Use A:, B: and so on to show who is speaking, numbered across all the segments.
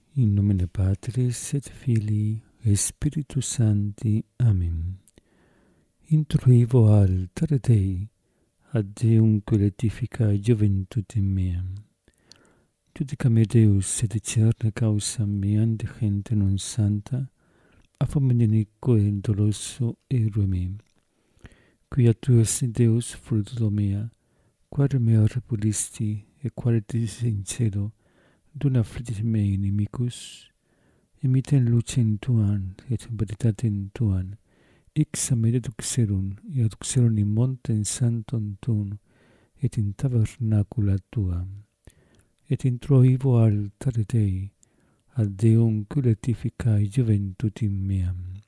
A: In nomine Patris et Filii et Spiritus Sancti. Amen. Introivo altare Dei, ad Deum quae juventutem meam. Judica me Deus et discerne causam meam de gente non santa, a famine inique doloso erue me. Quia tu es Deus fructo mea, quare mea repulisti, et quare dis in cielo, dona affligit me inimicus, emiten lucem tuam et veritatem tuam, ix me deduxerum, et aduxerum in montem santum tuum, et in tabernacula tuam. Et introivo altare Dei, ad Deum crucificae juventutem meam.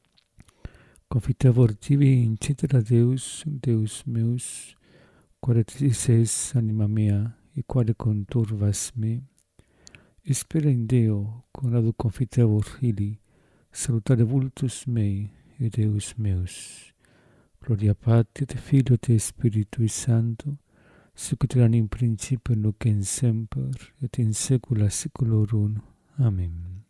A: Confitevor tibi in cetera Deus, Deus meus, quare dices anima mea, et quare conturvas me, spera in Deo, quod confitevor illi, salutare vultus mei, et Deus meus. Gloria Patri et Filio et Spiritui Sancto, sic ut erat in principio nunc et semper, et in saecula saeculorum. Amen.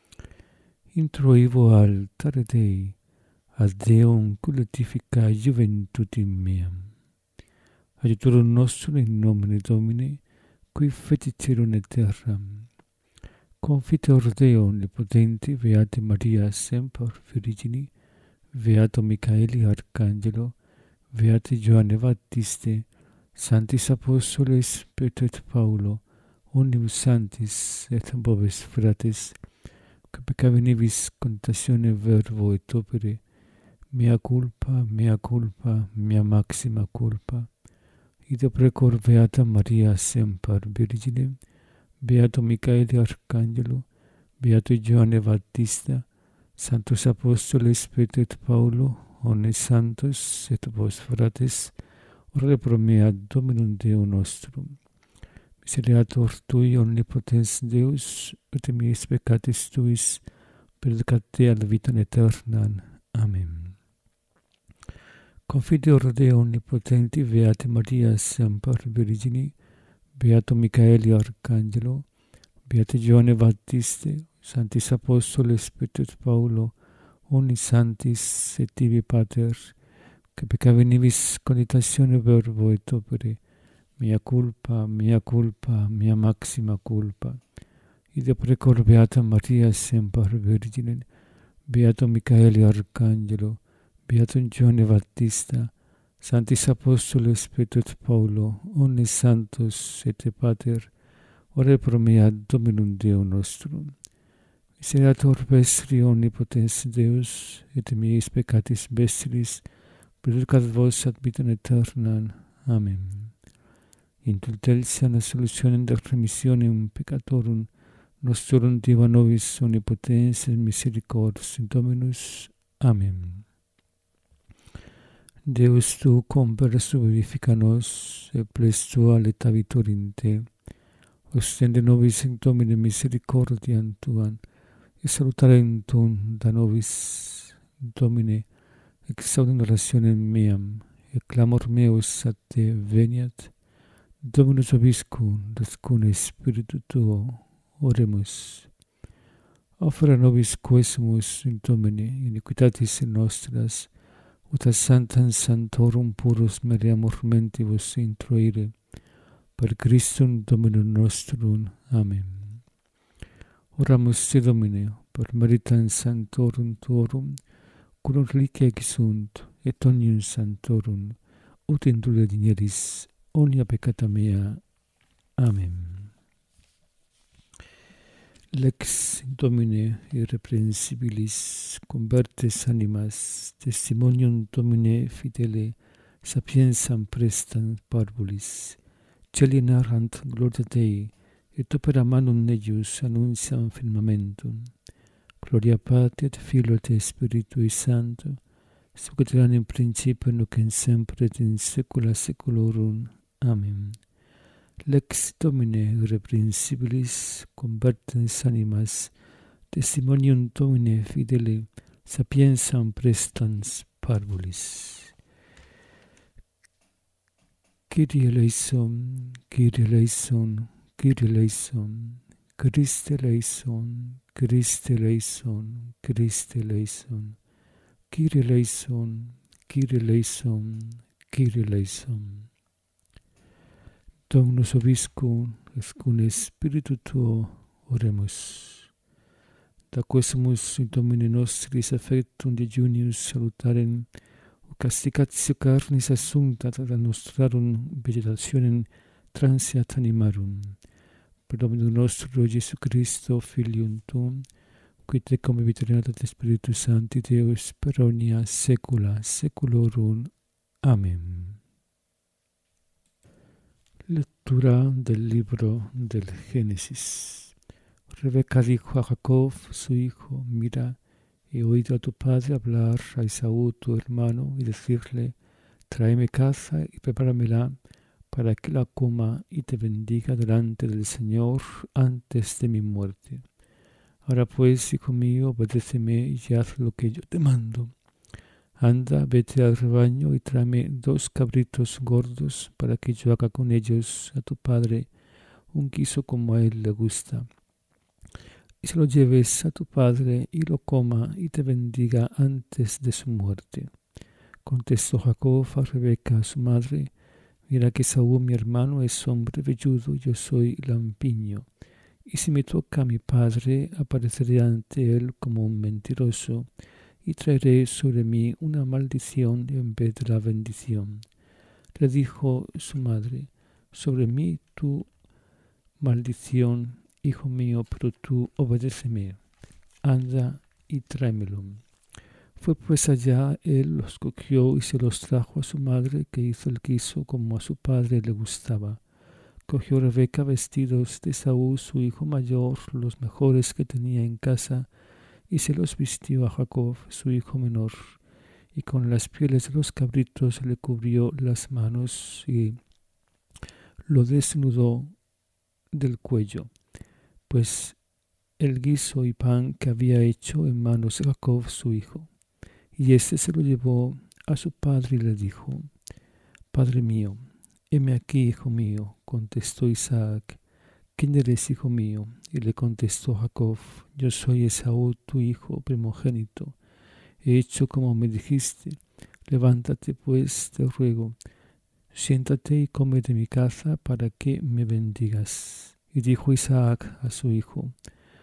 A: Introivo altare Dei, ad Deum crucificae juventutem meam. Adiutorum nostrum in nomine Domini, qui fecit caelum et terram. Confiteor Deo omnipotenti, Beate Maria semper Virgini, Beato Michaeli Arcangelo, Beate Johanne Baptiste, Sanctis Apostoles Petro et Paulo, omnibus sanctis et bobis fratres, que peccavi nibis contatione verbo et opere, mea culpa, mea maxima culpa. Ide precor Beata Maria semper Virgine, Beato Michaeli Arcangelo, Beato Johanne Baptista, Sanctos Apostoles Petro et Paulo, omnes santos et vos fratres, ore pro mea Dominum Deum nostrum. Miseriator Tui, omnipotens Deus, ut meis peccatis Tuis, perducat te ad vitam aeternam. Amen. Confiteor Deo omnipotenti, Beate Maria semper Virgini, Beato Michaeli Arcangelo, Beate Johanne Baptiste, Sanctis Apostoles Petro et Paulo, omnis santis et tibi Pater, que peccavi nibis cogitatione verbo et opere, mea culpa, mea maxima culpa. Ide precor Beata Maria semper Virgine, Beato Michaeli Arcangelo, Beato Johanne Baptista, Sanctis Apostoles Petro et Paulo, omnes santos et Pater, ore pro mea Dominum Deum nostrum. Miseriator vestri omnipotens Deus, et meis peccatis vestris, perducat vos ad vitam aeternam. Amen. Indulgentia solutionem et remissionem peccatorum nostrorum diva nobis omnipotens et misericors Dominus. Amen. Deus tu compere vivifica nos, et ples tua letavitur in te. Ostende nobis in Domine misericordiam tuam, et salutarem tuum da nobis, Domine, exaudem orationem meam, et clamor meus ad te veniat. Dominus vobiscum, duscune Spiritu tuo, oremus. Offera nobis quesumus in Domine, iniquitatis nostras, ut ad sanctam sanctorum purus meriamur mentibus introire, per Christum Dominum nostrum. Amen. Oramus te Domine, per meritam sanctorum tuorum, cum reliquia exunt, et omnium sanctorum, ut indulge digneris omnia peccata mea. Amen. Lex Domine irrepreensibilis convertes animas, testimonium Domine fidele, sapiensam prestant parvulis, celi narrant gloria Dei, et opera manum eius annunciam firmamentum. Gloria Patri et Filio et Spiritui Sancto, sic ut erat in principio nunc et semper et in saecula saeculorum. Amen. Lex Domine irrepreensibilis convertens animas, testimonium Domine fidele, sapiensam prestans parvulis. Kyrie eleison, Kyrie eleison, Kyrie eleison. Christe eleison, Christe eleison, Christe eleison, Kyrie eleison, Kyrie eleison, Kyrie eleison. Dominus vobiscum, et cum spiritu tuo, oremus. Da quesumus in Domine nostris affectum dejunius salutarem, casticatio carnis assumpta ad nostrarum vegetationem transiat animarum. Per Dominum nostro Jesu Christo, Filium tuum, qui tecum vitationat et Spiritus Sancti Deus per omnia saecula saeculorum. Amen. Lectura del libro del Génesis. Rebeca dijo a Jacob, su hijo: mira, he oído a tu padre hablar a Esaú, tu hermano, y decirle: tráeme caza y prepáramela para que la coma y te bendiga delante del Señor antes de mi muerte. Ahora pues, hijo mío, obedéceme y haz lo que yo te mando. Anda, vete al rebaño y tráeme 2 cabritos gordos para que yo haga con ellos a tu padre un guiso como a él le gusta. Y se lo lleves a tu padre y lo coma y te bendiga antes de su muerte. Contestó Jacob a Rebeca, su madre: mira que Esaú, mi hermano, es hombre velludo y yo soy lampiño. Y si me toca a mi padre, apareceré ante él como un mentiroso y traeré sobre mí una maldición en vez de la bendición. Le dijo su madre: sobre mí tu maldición, hijo mío, pero tú obedéceme. Anda y tráemelo. Fue pues allá, él los cogió y se los trajo a su madre, que hizo el guiso como a su padre le gustaba. Cogió Rebeca vestidos de Esaú, su hijo mayor, los mejores que tenía en casa, y se los vistió a Jacob, su hijo menor, y con las pieles de los cabritos le cubrió las manos y lo desnudó del cuello, pues el guiso y pan que había hecho en manos de Jacob, su hijo. Y éste se lo llevó a su padre y le dijo: Padre mío. Heme aquí, hijo mío, contestó Isaac. ¿Quién eres, hijo mío? Y le contestó Jacob: yo soy Esaú, tu hijo primogénito. He hecho como me dijiste. Levántate pues, te ruego, siéntate y come de mi caza para que me bendigas. Y dijo Isaac a su hijo: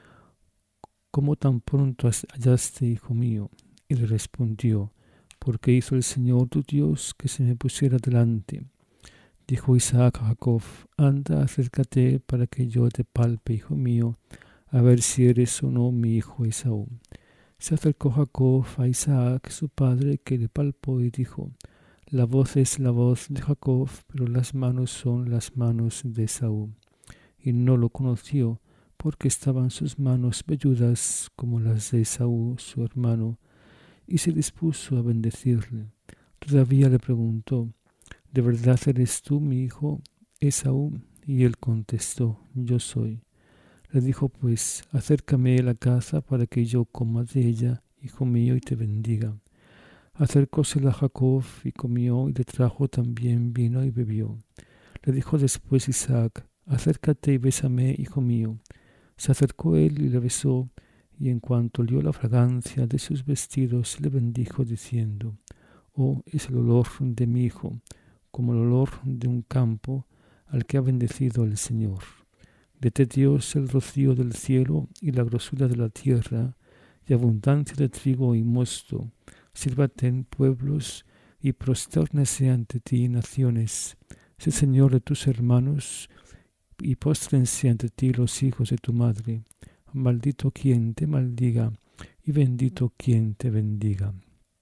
A: ¿cómo tan pronto hallaste, hijo mío? Y le respondió: porque hizo el Señor tu Dios que se me pusiera delante. Dijo Isaac a Jacob: anda, acércate para que yo te palpe, hijo mío, a ver si eres o no mi hijo Esaú. Se acercó Jacob a Isaac, su padre, que le palpó y dijo: la voz es la voz de Jacob, pero las manos son las manos de Esaú. Y no lo conoció, porque estaban sus manos velludas como las de Esaú, su hermano, y se dispuso a bendecirle. Todavía le preguntó: ¿de verdad eres tú mi hijo Esaú? Y él contestó: yo soy. Le dijo pues: acércame la caza para que yo coma de ella, hijo mío, y te bendiga. Acercósela Jacob y comió, y le trajo también vino y bebió. Le dijo después Isaac: acércate y bésame, hijo mío. Se acercó él y le besó, y en cuanto olió la fragancia de sus vestidos, le bendijo diciendo: oh, es el olor de mi hijo, como el olor de un campo al que ha bendecido el Señor. Dete Dios el rocío del cielo y la grosura de la tierra, y abundancia de trigo y mosto. Sírvate en pueblos y prostérnese ante ti naciones. Sé Señor de tus hermanos y póstrense ante ti los hijos de tu madre. Maldito quien te maldiga y bendito quien te bendiga.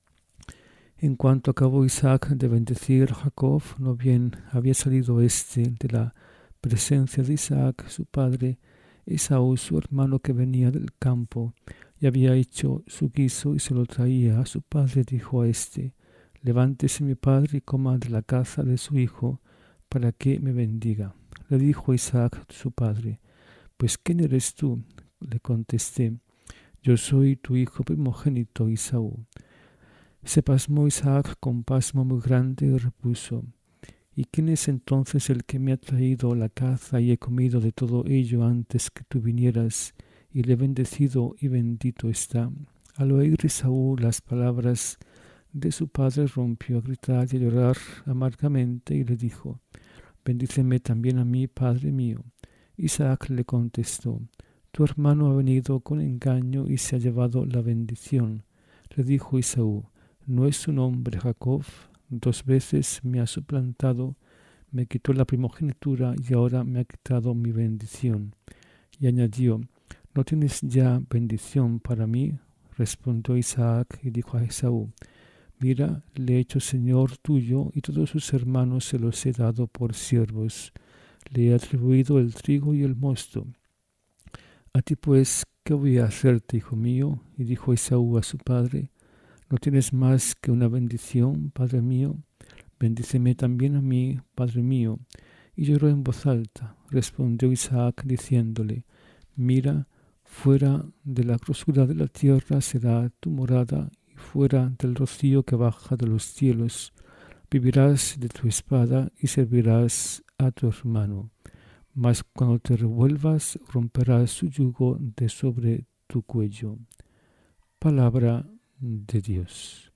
A: En cuanto acabó Isaac de bendecir a Jacob, no bien había salido éste de la presencia de Isaac, su padre, Esaú, su hermano, que venía del campo, y había hecho su guiso y se lo traía a su padre, dijo a éste: levántese mi padre y coma de la caza de su hijo, para que me bendiga. Le dijo Isaac su padre: pues ¿quién eres tú? Le contesté: yo soy tu hijo primogénito Esaú. Se pasmó Isaac con pasmo muy grande y repuso: ¿Y quién es entonces el que me ha traído la caza y he comido de todo ello antes que tú vinieras? Y le he bendecido y bendito está. Al oír Esaú las palabras de su padre, rompió a gritar y a llorar amargamente y le dijo: Bendíceme también a mí, padre mío. Isaac le contestó: Tu hermano ha venido con engaño y se ha llevado la bendición. Le dijo Esaú: ¿No es su nombre Jacob? 2 veces me ha suplantado, me quitó la primogenitura y ahora me ha quitado mi bendición. Y añadió: ¿No tienes ya bendición para mí? Respondió Isaac y dijo a Esaú: Mira, le he hecho señor tuyo y todos sus hermanos se los he dado por siervos. Le he atribuido el trigo y el mosto. A ti pues, ¿qué voy a hacerte, hijo mío? Y dijo Esaú a su padre: ¿No tienes más que una bendición, padre mío? Bendíceme también a mí, padre mío. Y lloró en voz alta. Respondió Isaac diciéndole: Mira, fuera de la grosura de la tierra será tu morada, y fuera del rocío que baja de los cielos. Vivirás de tu espada y servirás a tu hermano. Mas cuando te revuelvas, romperás su yugo de sobre tu cuello. Palabra de Dios.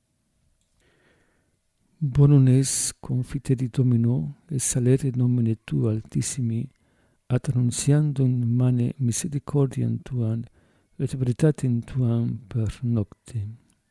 A: Bonum es confiteri Domino, et salere nomine tua altissimi, ad annuntiandum mane misericordiam tuam, et veritatem tuam per nocte.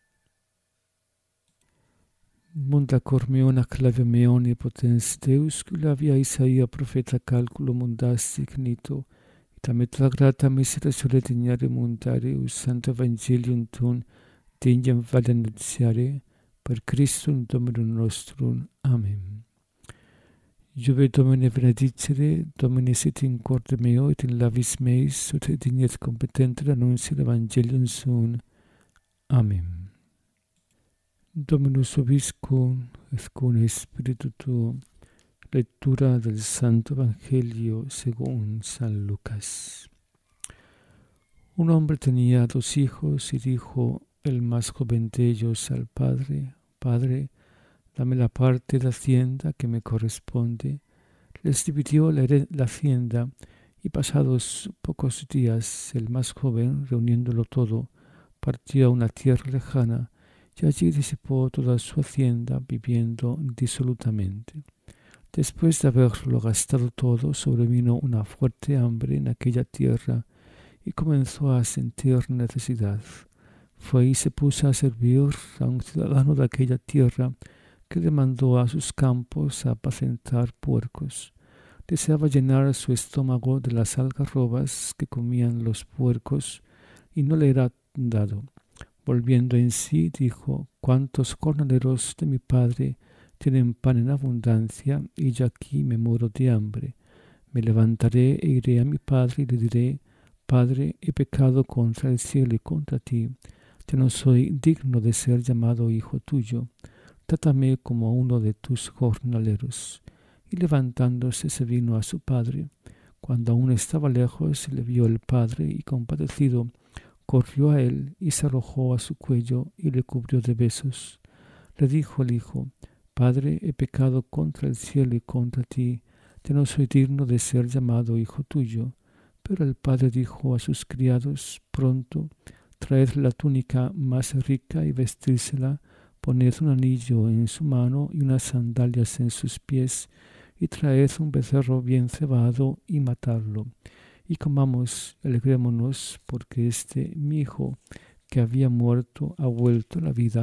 A: Munda cor meon ac clavia meon e potens Deus, cula via Isaia profeta calculo mundasti cnito, et amet la grata miserere dignare mundare, us santa evangelium tuum dignam vale annunziare, per Christum Dominum nostrum. Amen. Iuve Domine benedicere, Domine sit in corde meo et in labis meis, ut dignet competenter annuntiare evangelium suum. Amen. Dominus vobiscum, et cum spiritu tuo. Lectura del Santo Evangelio según San Lucas. Un hombre tenía 2 hijos y dijo el más joven de ellos al padre: Padre, dame la parte de hacienda que me corresponde. Les dividió la hacienda y pasados pocos días el más joven, reuniéndolo todo, partió a una tierra lejana y allí disipó toda su hacienda viviendo disolutamente. Después de haberlo gastado todo, sobrevino una fuerte hambre en aquella tierra y comenzó a sentir necesidad. Fue y se puso a servir a un ciudadano de aquella tierra que le mandó a sus campos a apacentar puercos. Deseaba llenar su estómago de las algarrobas que comían los puercos y no le era dado. Volviendo en sí, dijo: ¿Cuántos jornaleros de mi padre tienen pan en abundancia y yo aquí me muero de hambre? Me levantaré e iré a mi padre y le diré: Padre, he pecado contra el cielo y contra ti. Ya no soy digno de ser llamado hijo tuyo. Trátame como uno de tus jornaleros. Y levantándose se vino a su padre. Cuando aún estaba lejos, le vio el padre y compadecido, corrió a él y se arrojó a su cuello y le cubrió de besos. Le dijo el hijo: Padre, he pecado contra el cielo y contra ti. Ya no soy digno de ser llamado hijo tuyo. Pero el padre dijo a sus criados: Pronto, traed la túnica más rica y vestírsela, poned un anillo en su mano y unas sandalias en sus pies, y traed un becerro bien cebado y matadlo. Y comamos, alegrémonos, porque mi hijo, que había muerto, ha vuelto a la vida,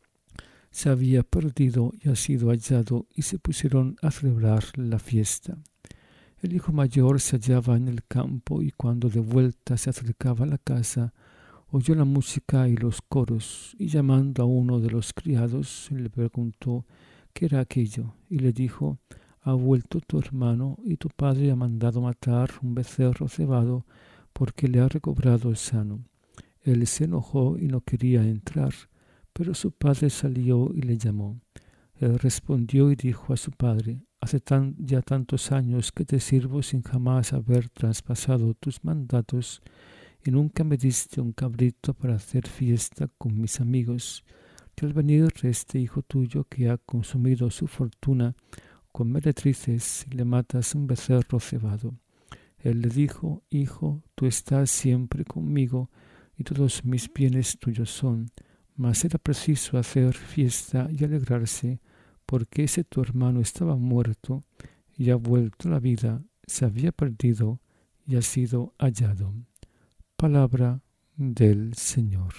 A: se había perdido y ha sido hallado, y se pusieron a celebrar la fiesta. El hijo mayor se hallaba en el campo, y cuando de vuelta se acercaba a la casa, oyó la música y los coros, y llamando a uno de los criados, le preguntó qué era aquello, y le dijo: Ha vuelto tu hermano, y tu padre ha mandado matar un becerro cebado, porque le ha recobrado sano. Él se enojó y no quería entrar, pero su padre salió y le llamó. Él respondió y dijo a su padre: Hace ya tantos años que te sirvo sin jamás haber traspasado tus mandatos, y nunca me diste un cabrito para hacer fiesta con mis amigos. Y al venir hijo tuyo, que ha consumido su fortuna, con meretrices le matas un becerro cebado. Él le dijo: Hijo, tú estás siempre conmigo, y todos mis bienes tuyos son. Mas era preciso hacer fiesta y alegrarse, porque ese tu hermano estaba muerto y ha vuelto a la vida, se había perdido y ha sido hallado. Palabra del Señor.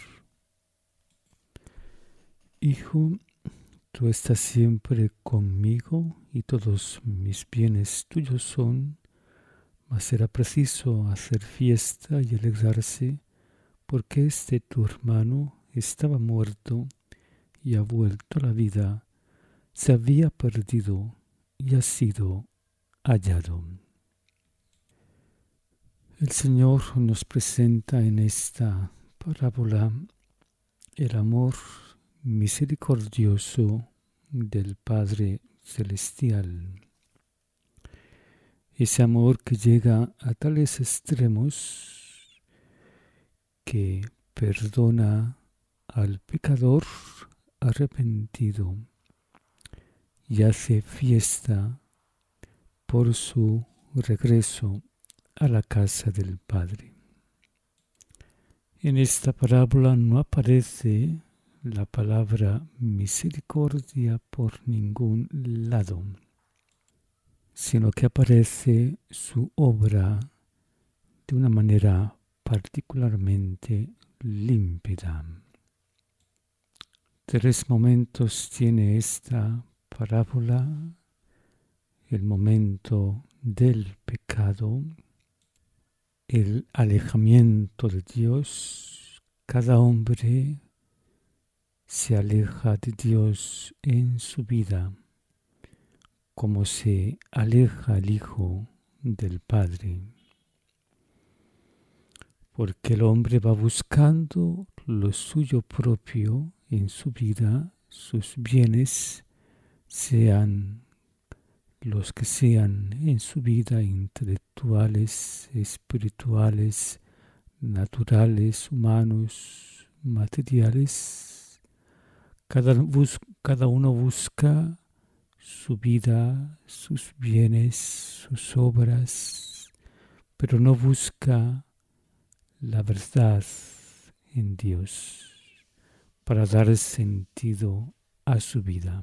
A: Hijo, tú estás siempre conmigo y todos mis bienes tuyos son, mas era preciso hacer fiesta y alegrarse, porque este tu hermano estaba muerto y ha vuelto a la vida, se había perdido y ha sido hallado. El Señor nos presenta en esta parábola el amor misericordioso del Padre Celestial. Ese amor que llega a tales extremos que perdona al pecador arrepentido y hace fiesta por su regreso a la casa del Padre. En esta parábola no aparece la palabra misericordia por ningún lado, sino que aparece su obra de una manera particularmente límpida. 3 momentos tiene esta parábola: el momento del pecado, el alejamiento de Dios. Cada hombre se aleja de Dios en su vida, como se aleja el Hijo del Padre. Porque el hombre va buscando lo suyo propio en su vida, sus bienes, sean los que sean en su vida, intelectuales, espirituales, naturales, humanos, materiales. Cada uno busca su vida, sus bienes, sus obras, pero no busca la verdad en Dios para dar sentido a su vida.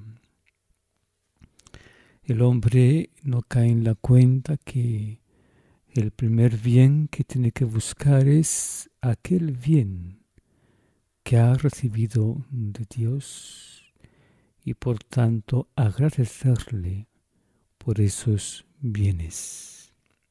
A: El hombre no cae en la cuenta que el primer bien que tiene que buscar es aquel bien que ha recibido de Dios y por tanto agradecerle por esos bienes.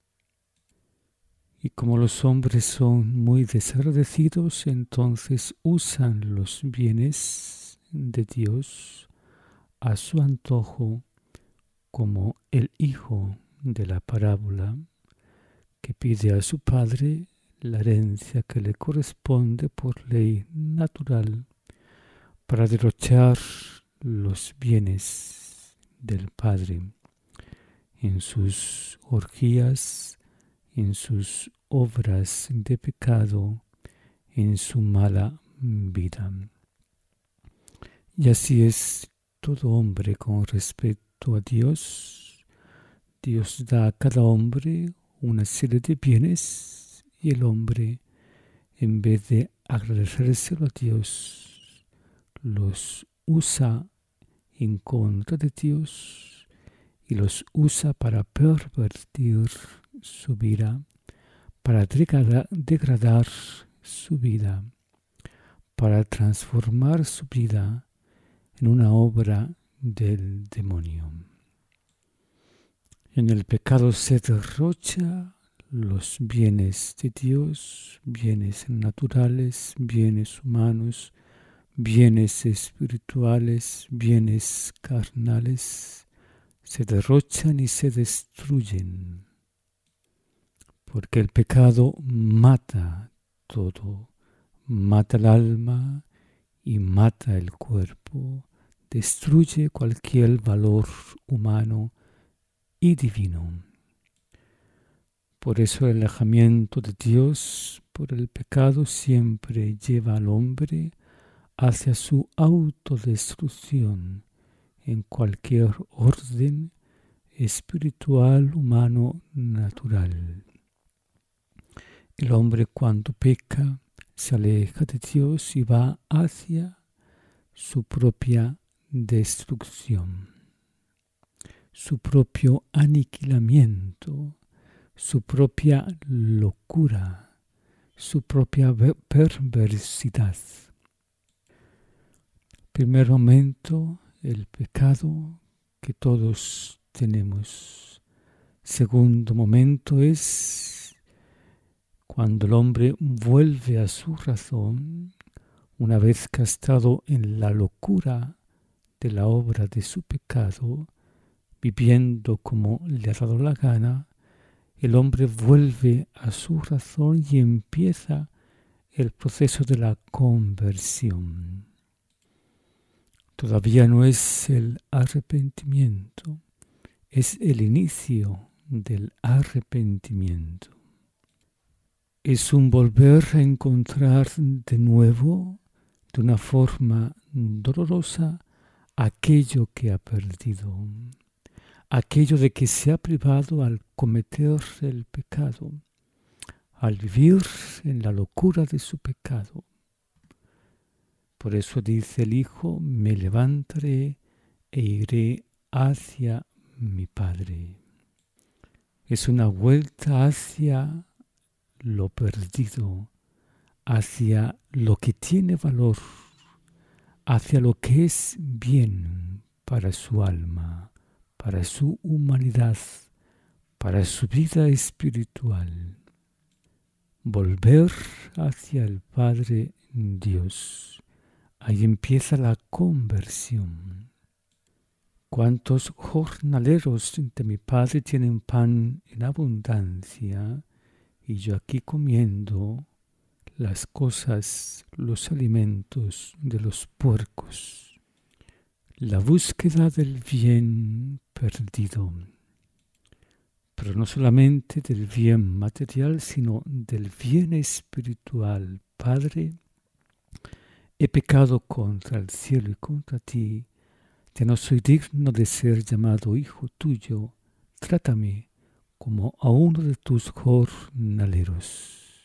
A: Y como los hombres son muy desagradecidos, entonces usan los bienes de Dios a su antojo, como el hijo de la parábola que pide a su padre la herencia que le corresponde por ley natural para derrochar los bienes del padre en sus orgías, en sus obras de pecado, en su mala vida. Y así es todo hombre con respecto a Dios. Dios da a cada hombre una serie de bienes y el hombre, en vez de agradecérselo a Dios, los usa en contra de Dios y los usa para pervertir su vida, para degradar su vida, para transformar su vida en una obra del demonio. En el pecado se derrocha los bienes de Dios, bienes naturales, bienes humanos, bienes espirituales, bienes carnales, se derrochan y se destruyen, porque el pecado mata todo, mata el alma y mata el cuerpo, destruye cualquier valor humano y divino. Por eso el alejamiento de Dios por el pecado siempre lleva al hombre hacia su autodestrucción en cualquier orden, espiritual, humano, natural. El hombre cuando peca se aleja de Dios y va hacia su propia destrucción, su propio aniquilamiento, su propia locura, su propia perversidad. Primer momento, el pecado que todos tenemos. Segundo momento es cuando el hombre vuelve a su razón, una vez que ha estado en la locura de la obra de su pecado, viviendo como le ha dado la gana, el hombre vuelve a su razón y empieza el proceso de la conversión. Todavía no es el arrepentimiento, es el inicio del arrepentimiento. Es un volver a encontrar de nuevo, de una forma dolorosa, aquello que ha perdido, aquello de que se ha privado al cometer el pecado, al vivir en la locura de su pecado. Por eso dice el Hijo, me levantaré e iré hacia mi Padre. Es una vuelta hacia lo perdido, hacia lo que tiene valor, hacia lo que es bien para su alma, para su humanidad, para su vida espiritual. Volver hacia el Padre Dios. Ahí empieza la conversión. ¿Cuántos jornaleros de mi Padre tienen pan en abundancia y yo aquí comiendo las cosas, los alimentos de los puercos? La búsqueda del bien perdido, pero no solamente del bien material, sino del bien espiritual. Padre, he pecado contra el cielo y contra ti, ya no soy digno de ser llamado hijo tuyo, trátame como a uno de tus jornaleros.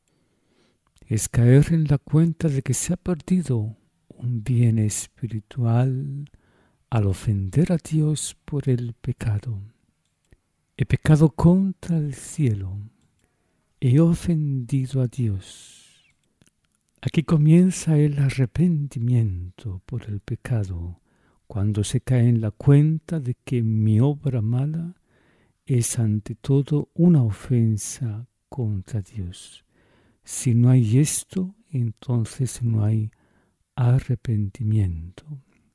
A: Es caer en la cuenta de que se ha perdido un bien espiritual al ofender a Dios por el pecado. He pecado contra el cielo, he ofendido a Dios. Aquí comienza el arrepentimiento por el pecado, cuando se cae en la cuenta de que mi obra mala es ante todo una ofensa contra Dios. Si no hay esto, entonces no hay arrepentimiento.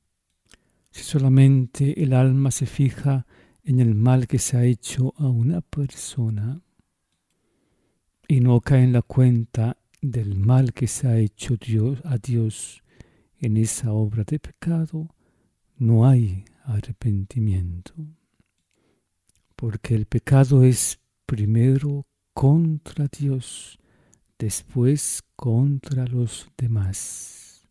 A: Si solamente el alma se fija en el mal que se ha hecho a una persona y no cae en la cuenta del mal que se ha hecho a Dios en esa obra de pecado, no hay arrepentimiento. Porque el pecado es primero contra Dios, después contra los demás.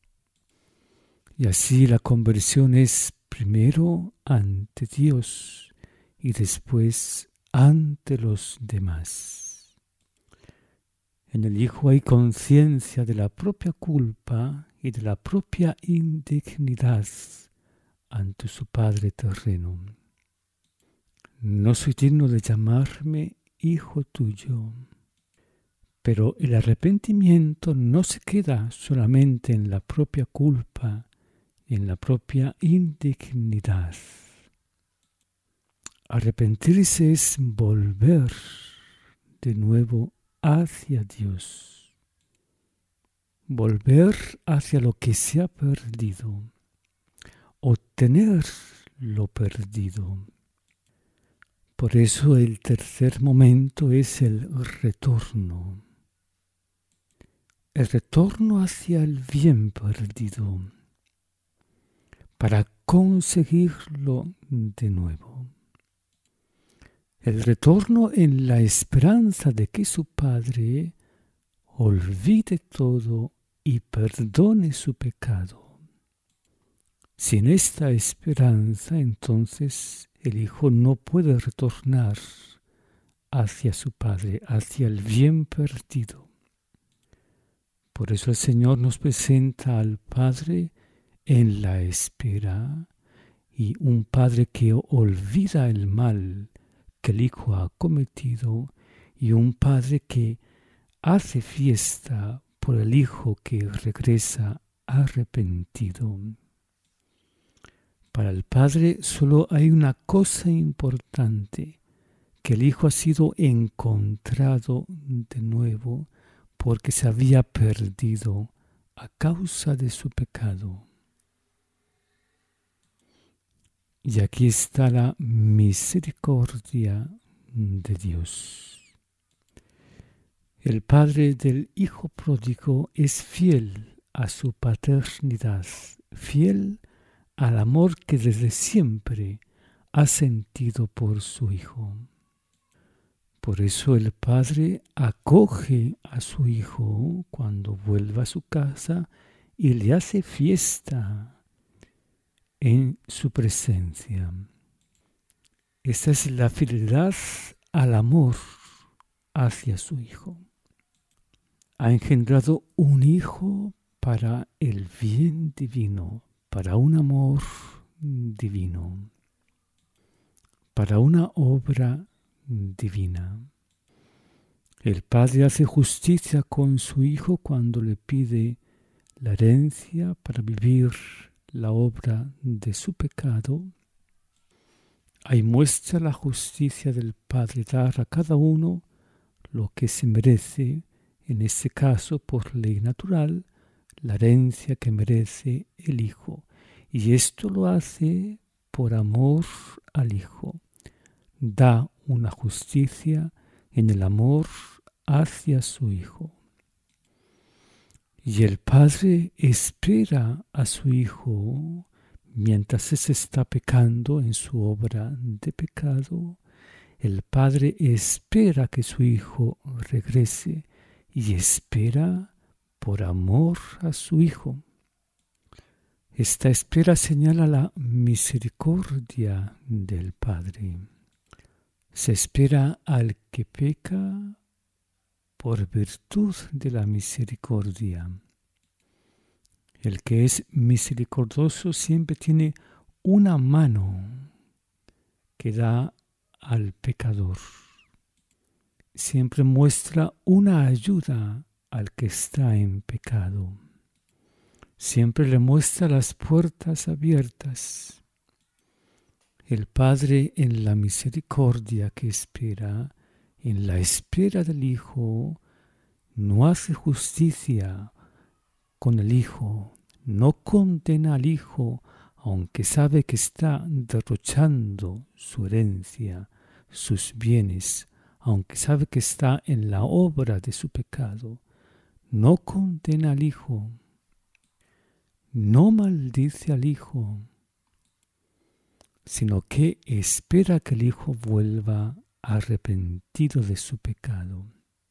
A: Y así la conversión es primero ante Dios y después ante los demás. En el Hijo hay conciencia de la propia culpa y de la propia indignidad ante su Padre terreno. No soy digno de llamarme hijo tuyo, pero el arrepentimiento no se queda solamente en la propia culpa y en la propia indignidad. Arrepentirse es volver de nuevo hacia Dios, volver hacia lo que se ha perdido, obtener lo perdido. Por eso el tercer momento es el retorno hacia el bien perdido, para conseguirlo de nuevo. El retorno en la esperanza de que su Padre olvide todo y perdone su pecado. Sin esta esperanza, entonces, el hijo no puede retornar hacia su padre, hacia el bien perdido. Por eso el Señor nos presenta al Padre en la espera, y un padre que olvida el mal que el hijo ha cometido, y un padre que hace fiesta por el hijo que regresa arrepentido. Para el padre solo hay una cosa importante, que el hijo ha sido encontrado de nuevo porque se había perdido a causa de su pecado. Y aquí está la misericordia de Dios. El padre del hijo pródigo es fiel a su paternidad, fiel al amor que desde siempre ha sentido por su hijo. Por eso el padre acoge a su hijo cuando vuelve a su casa y le hace fiesta en su presencia. Esta es la fidelidad al amor hacia su hijo. Ha engendrado un hijo para el bien divino, para un amor divino, para una obra divina. El padre hace justicia con su hijo cuando le pide la herencia para vivir la obra de su pecado. Ahí muestra la justicia del Padre, dar a cada uno lo que se merece, en este caso por ley natural, la herencia que merece el Hijo. Y esto lo hace por amor al Hijo. Da una justicia en el amor hacia su Hijo. Y el Padre espera a su Hijo mientras éste está pecando en su obra de pecado. El Padre espera que su Hijo regrese y espera por amor a su Hijo. Esta espera señala la misericordia del Padre. Se espera al que peca por virtud de la misericordia. El que es misericordioso siempre tiene una mano que da al pecador. Siempre muestra una ayuda al que está en pecado. Siempre le muestra las puertas abiertas. El Padre en la misericordia que espera, en la espera del Hijo, no hace justicia con el Hijo, no condena al Hijo, aunque sabe que está derrochando su herencia, sus bienes, aunque sabe que está en la obra de su pecado. No condena al Hijo, no maldice al Hijo, sino que espera que el Hijo vuelva arrepentido de su pecado.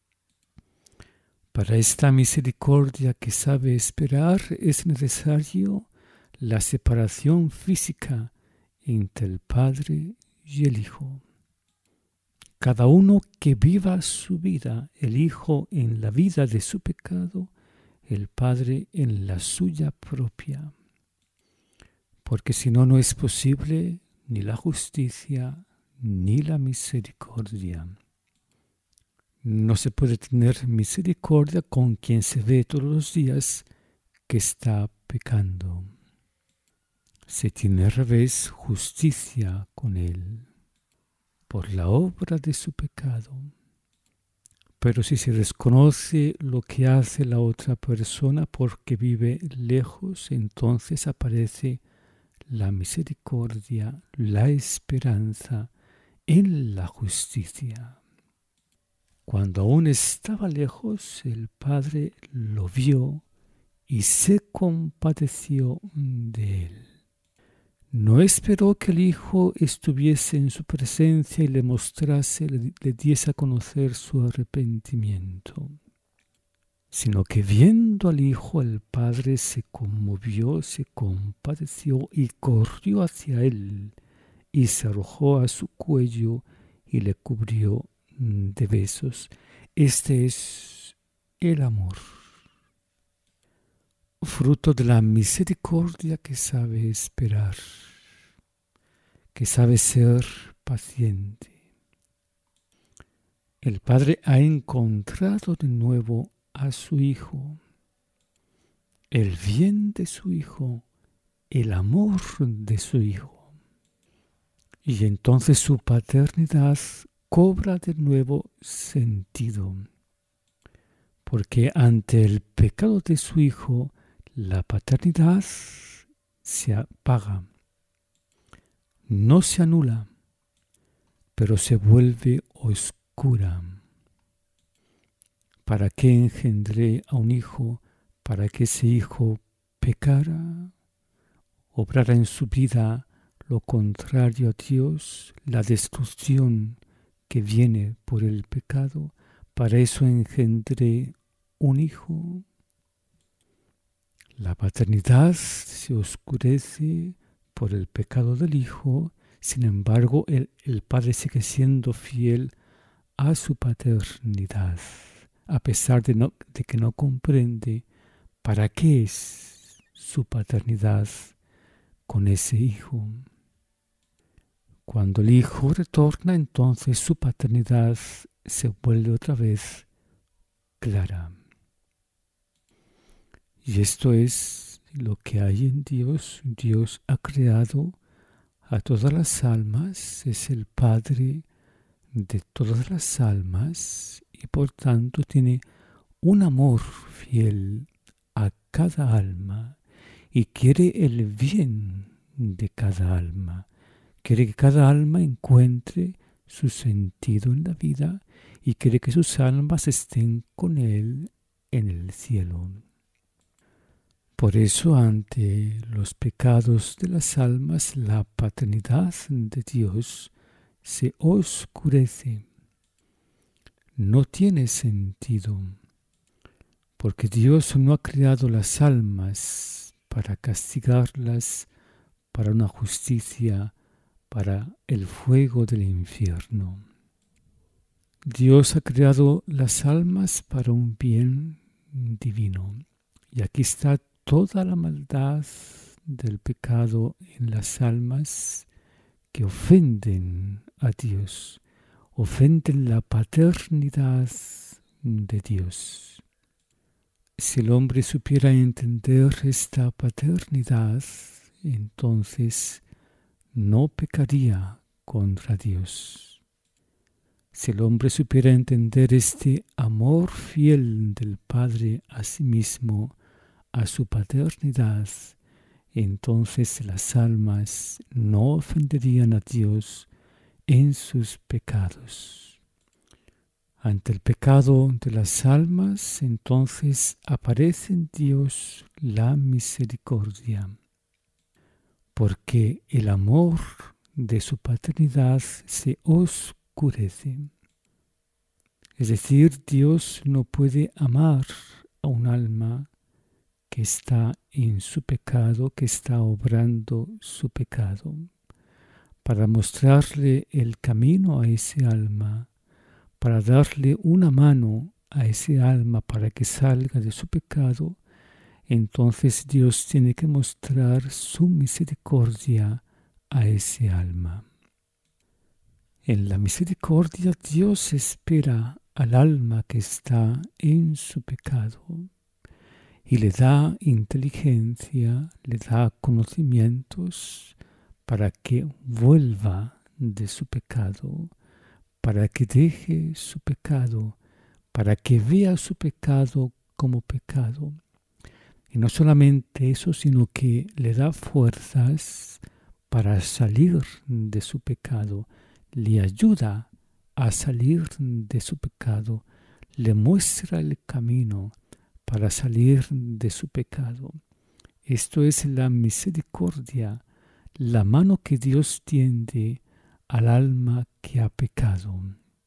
A: Para esta misericordia que sabe esperar es necesario la separación física entre el Padre y el Hijo. Cada uno que viva su vida, el Hijo en la vida de su pecado, el Padre en la suya propia. Porque si no, no es posible ni la justicia ni la misericordia. No se puede tener misericordia con quien se ve todos los días que está pecando. Se tiene al revés justicia con él por la obra de su pecado. Pero si se desconoce lo que hace la otra persona porque vive lejos, entonces aparece la misericordia, la esperanza en la justicia. Cuando aún estaba lejos, el Padre lo vio y se compadeció de él. No esperó que el Hijo estuviese en su presencia y le mostrase, le diese a conocer su arrepentimiento, sino que viendo al Hijo, el Padre se conmovió, se compadeció y corrió hacia él y se arrojó a su cuello y le cubrió de besos. Este es el amor, fruto de la misericordia que sabe esperar, que sabe ser paciente. El Padre ha encontrado de nuevo a su Hijo, el bien de su Hijo, el amor de su Hijo. Y entonces su paternidad cobra de nuevo sentido, porque ante el pecado de su Hijo, la paternidad se apaga, no se anula, pero se vuelve oscura. ¿Para qué engendré a un hijo? Para que ese hijo pecara, obrara en su vida lo contrario a Dios, la destrucción que viene por el pecado. Para eso engendré un hijo. La paternidad se oscurece por el pecado del hijo. Sin embargo, el padre sigue siendo fiel a su paternidad, a pesar de que no comprende para qué es su paternidad con ese hijo. Cuando el hijo retorna, entonces su paternidad se vuelve otra vez clara. Y esto es lo que hay en Dios. Dios ha creado a todas las almas, es el Padre de todas las almas y por tanto tiene un amor fiel a cada alma y quiere el bien de cada alma. Quiere que cada alma encuentre su sentido en la vida y quiere que sus almas estén con Él en el cielo. Por eso, ante los pecados de las almas, la paternidad de Dios se oscurece. No tiene sentido, porque Dios no ha creado las almas para castigarlas, para una justicia, para el fuego del infierno. Dios ha creado las almas para un bien divino. Y aquí está toda la maldad del pecado en las almas que ofenden a Dios, ofenden la paternidad de Dios. Si el hombre supiera entender esta paternidad, entonces no pecaría contra Dios. Si el hombre supiera entender este amor fiel del Padre a sí mismo, a su paternidad, entonces las almas no ofenderían a Dios en sus pecados. Ante el pecado de las almas, entonces aparece en Dios la misericordia, porque el amor de su paternidad se oscurece. Es decir, Dios no puede amar a un alma que está en su pecado, que está obrando su pecado. Para mostrarle el camino a ese alma, para darle una mano a ese alma para que salga de su pecado, entonces Dios tiene que mostrar su misericordia a ese alma. En la misericordia Dios espera al alma que está en su pecado y le da inteligencia, le da conocimientos para que vuelva de su pecado, para que deje su pecado, para que vea su pecado como pecado. Y no solamente eso, sino que le da fuerzas para salir de su pecado, le ayuda a salir de su pecado, le muestra el camino para salir de su pecado. Esto es la misericordia, la mano que Dios tiende al alma que ha pecado.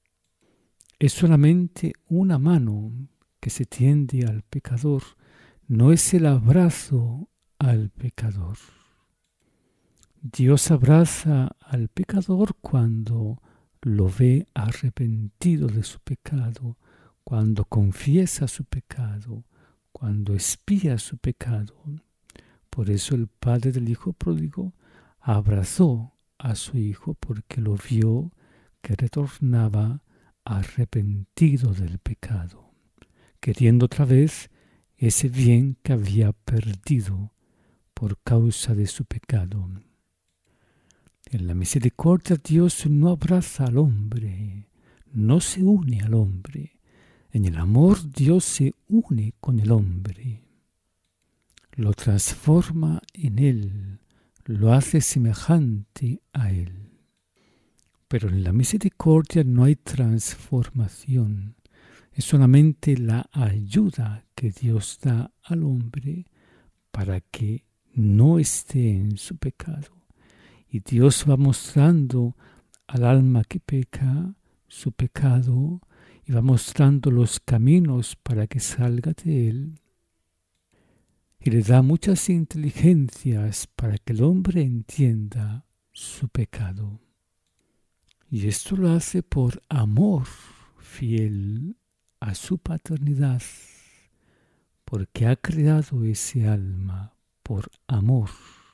A: Es solamente una mano que se tiende al pecador, no es el abrazo al pecador. Dios abraza al pecador cuando lo ve arrepentido de su pecado, cuando confiesa su pecado, cuando expía su pecado. Por eso el padre del hijo pródigo abrazó a su hijo porque lo vio que retornaba arrepentido del pecado, queriendo otra vez ese bien que había perdido por causa de su pecado. En la misericordia Dios no abraza al hombre, no se une al hombre. En el amor Dios se une con el hombre, lo transforma en él, lo hace semejante a él. Pero en la misericordia no hay transformación, es solamente la ayuda que Dios da al hombre para que no esté en su pecado. Y Dios va mostrando al alma que peca su pecado y va mostrando los caminos para que salga de él. Y le da muchas inteligencias para que el hombre entienda su pecado. Y esto lo hace por amor fiel a su paternidad, porque ha creado ese alma por amor.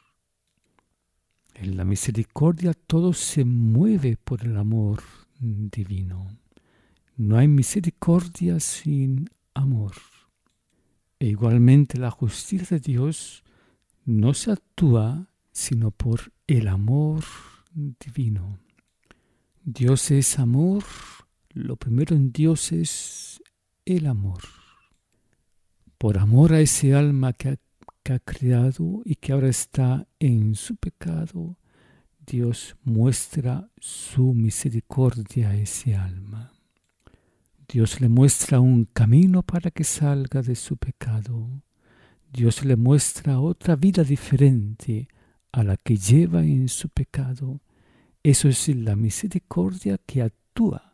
A: En la misericordia todo se mueve por el amor divino. No hay misericordia sin amor. E igualmente la justicia de Dios no se actúa sino por el amor divino. Dios es amor, lo primero en Dios es el amor. Por amor a ese alma que ha creado y que ahora está en su pecado, Dios muestra su misericordia a ese alma. Dios le muestra un camino para que salga de su pecado. Dios le muestra otra vida diferente a la que lleva en su pecado. Eso es la misericordia que actúa,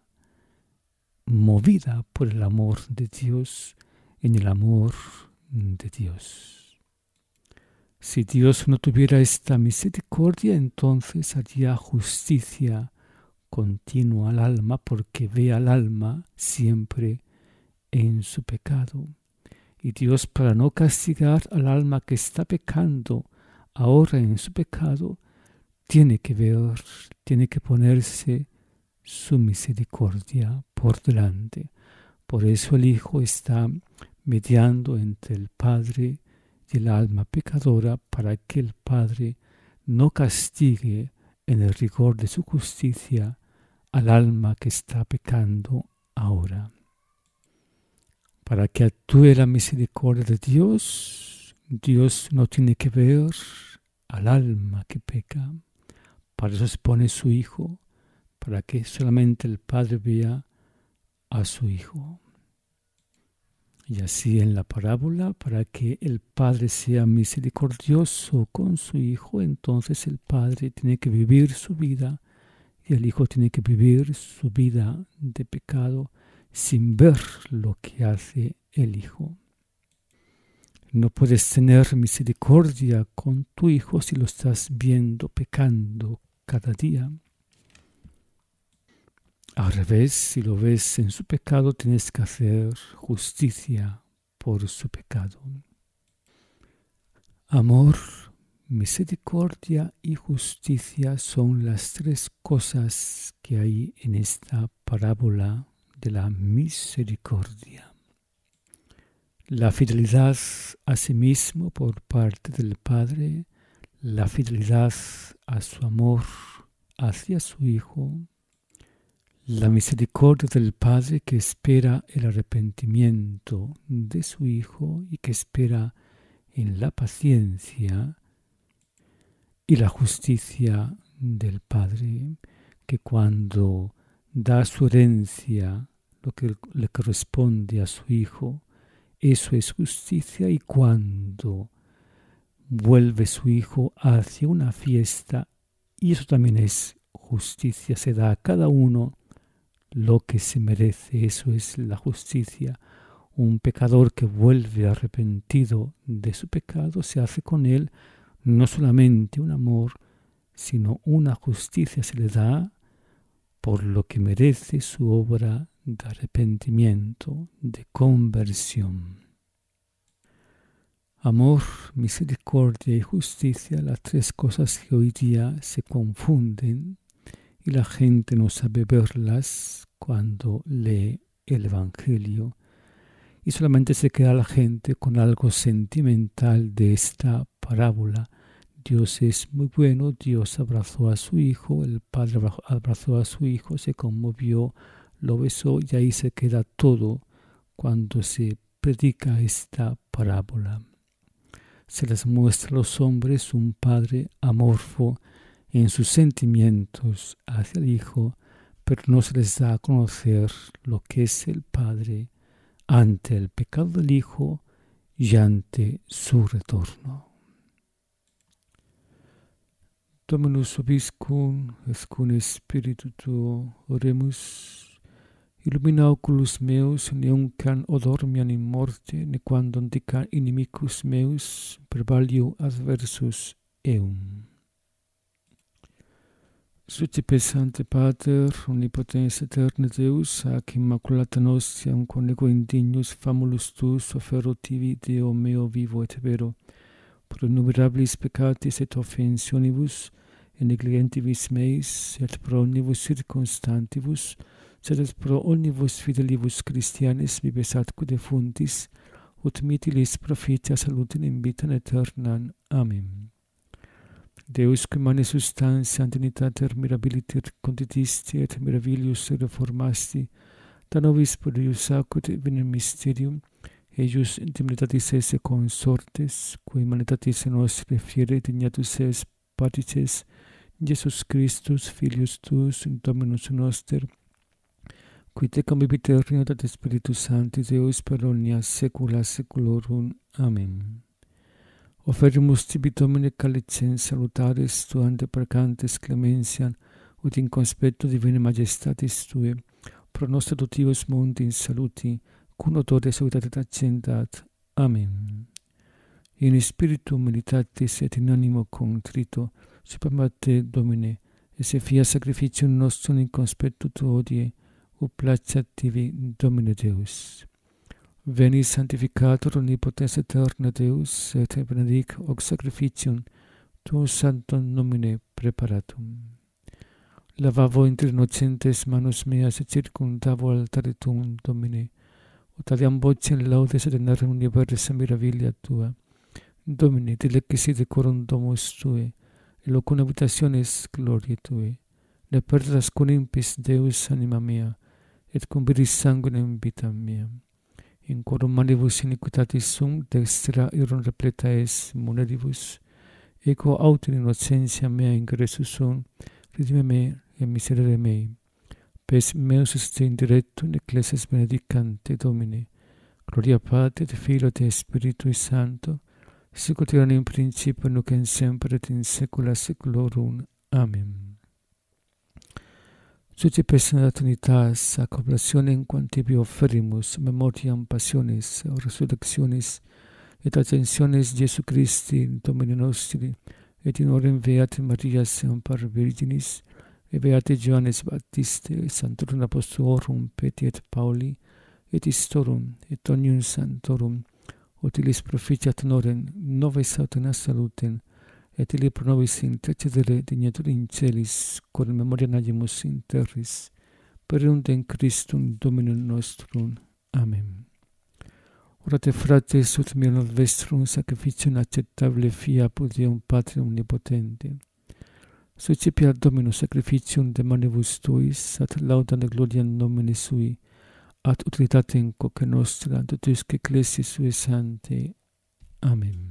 A: movida por el amor de Dios, en el amor de Dios. Si Dios no tuviera esta misericordia, entonces haría justicia continua al alma, porque ve al alma siempre en su pecado. Y Dios, para no castigar al alma que está pecando ahora en su pecado, tiene que ponerse su misericordia por delante. Por eso el Hijo está mediando entre el Padre y el alma pecadora, para que el Padre no castigue en el rigor de su justicia al alma que está pecando ahora. Para que actúe la misericordia de Dios, Dios no tiene que ver al alma que peca. Para eso se pone su Hijo, para que solamente el Padre vea a su Hijo. Y así en la parábola, para que el Padre sea misericordioso con su Hijo, entonces el Padre tiene que vivir su vida y el Hijo tiene que vivir su vida de pecado sin ver lo que hace el Hijo. No puedes tener misericordia con tu Hijo si lo estás viendo pecando cada día. Al revés, si lo ves en su pecado, tienes que hacer justicia por su pecado. Amor, misericordia y justicia son las tres cosas que hay en esta parábola de la misericordia. La fidelidad a sí mismo por parte del Padre, la fidelidad a su amor hacia su Hijo, la misericordia del Padre que espera el arrepentimiento de su Hijo y que espera en la paciencia, y la justicia del Padre que cuando da su herencia, lo que le corresponde a su Hijo, eso es justicia, y cuando vuelve su Hijo hacia una fiesta, y eso también es justicia, se da a cada uno lo que se merece. Eso es la justicia. Un pecador que vuelve arrepentido de su pecado, se hace con él no solamente un amor, sino una justicia se le da por lo que merece su obra de arrepentimiento, de conversión. Amor, misericordia y justicia, las tres cosas que hoy día se confunden y la gente no sabe verlas cuando lee el Evangelio y solamente se queda la gente con algo sentimental de esta parábola. Dios es muy bueno, Dios abrazó a su hijo, el padre abrazó a su hijo, se conmovió, lo besó y ahí se queda todo cuando se predica esta parábola. Se les muestra a los hombres un padre amorfo en sus sentimientos hacia el hijo, pero no se les da a conocer lo que es el padre ante el pecado del hijo y ante su retorno. Dominus vobiscum, et cum spiritu tuo, oremus. Illumina oculus meus, neunquam odormiam in morte, nequandam dicat inimicus meus, pervalio adversus eum. Sucipe Sancte Pater, omnipotens aeterne Deus, ac immaculata nostiam conego indignus famulus tuus offero tibi, Deo meo vivo et vero, pro innumerabilis peccatis et offensionibus, et negligentibus meis, et pro omnibus circumstantibus, sed et pro omnibus fidelibus Christianis vives atque defuntis, ut mitilis profitia salutem in vitam aeternam. Amen. Deus qui mane substantia ante unitater mirabiliter conditisti et mirabilius reformasti, da nobis purius acut venem mysterium, eius intimitatis esse consortes, qui humanitatis nostre fiere dignatus es Patrices, Jesus Christus, Filius tuus, Dominus noster, qui te convivit regna et Spiritus Sancti Deus per omnia saecula saeculorum. Amen. Offerimus tibi Domine calicem salutaris tuante precantes clementiam, ut in conspectu divinae majestatis Tuae, pro nostra dotivus mundi in saluti, cum odore suavitate accendat. Amen. In spiritu militatis et in animo contrito, suprema te, Domine, et se fiat sacrificium nostrum in conspectu tuo hodie, ut placeat tibi, Domine Deus. Veni sanctificator omnipotens aeterna Deus, et benedic hoc sacrificium tuum sanctum nomine preparatum. Lavavo inter innocentes manus meas et circumdavo altare tuum, Domine, ut adiam vocem laudes et venerem universa mirabilia tua. Domine, dilecisi decorum domus Tuae, et locum habitationis gloriae Tuae. Ne perdas cum impis Deus anima mea, et cum viris sanguinem vitam mea. In quorum manibus iniquitatis sum, dextra irum repleta es moneribus, eco aut in innocentia mea ingressus sum, redime me et miserere mei. Pes meus est in directum ecclesias benedicante Domine, gloria Patri et Filio et Spiritui Sancto, sic ut erat in principio nunc et semper et in saecula saeculorum. Amen. Sucipe Sancta Trinitas, ac oblationem quam tibi offerimus, memoriam passionis, resurrectionis, et ascensionis Jesu Christi, Domine nostri, et in orem Beate Maria Semper Virginis, et Beate Johannes Baptiste, Sanctorum Apostolorum Petri et Pauli, et Istorum, et omnium Sanctorum, utilis proficiat honorem, noves autena salutem, et illi pro nobis intercedere dignatur in celis, cor in memoria nagimus in terris, per eundem Christum Dominum nostrum. Amen. Orate fratres ut mea ad vestrum sacrificium acceptabile fiapud Deum Patrem omnipotente. Sucipiat Dominus sacrificium de manibus tuis, ad laudam et gloriam nomine sui, ad utilitatem quoque nostra, totusque ecclesiae sue sanctae. Amen.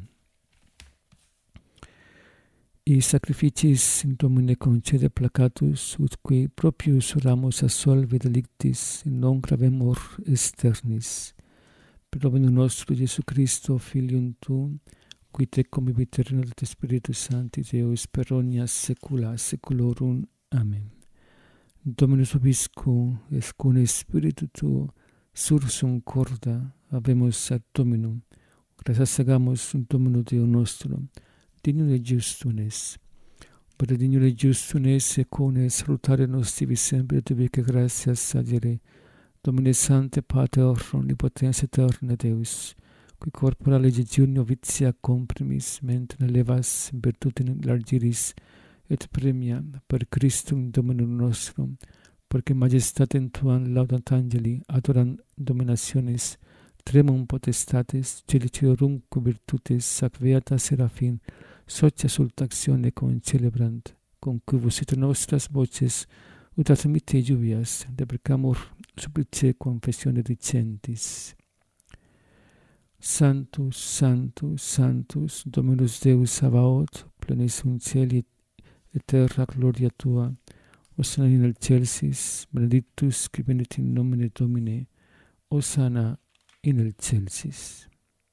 A: I sacrificis in Domine concede placatus, ut qui propius oramus assolve delictis, non gravemur externis. Per Dominum nostro Iesu Christo, Filium Tuum, qui te convivit regna et Spiritus Sancti Deus per omnia saecula saeculorum. Amen. Dominus vobiscum, et cum Spiritu tuo, sursum corda, habemus ad Dominum. Gratias segamus Domino Deo nostro, dignum et justum es. benedignore giustune secune salutare nos tibi sempre tibi che gratia sagere Domine Sante Pater omnipotens aeterna Deus qui corpora legge Junio vitia comprimis mentre levas virtutem largiris et premia per Christum Dominum nostrum porque majestatem tuam laudat angeli adorant dominationis tremum potestates celiciorum virtutes sac beata Serafin socia sultactione concelebrant concubus et nostras voces ut admite lluvias deprecamur supplice confessione dicentis. Sanctus, Sanctus, Sanctus, Dominus Deus Sabaoth, plenissum cieli et terra gloria tua, Hosanna in excelsis, benedictus qui venit in nomine Domini, Hosanna in excelsis.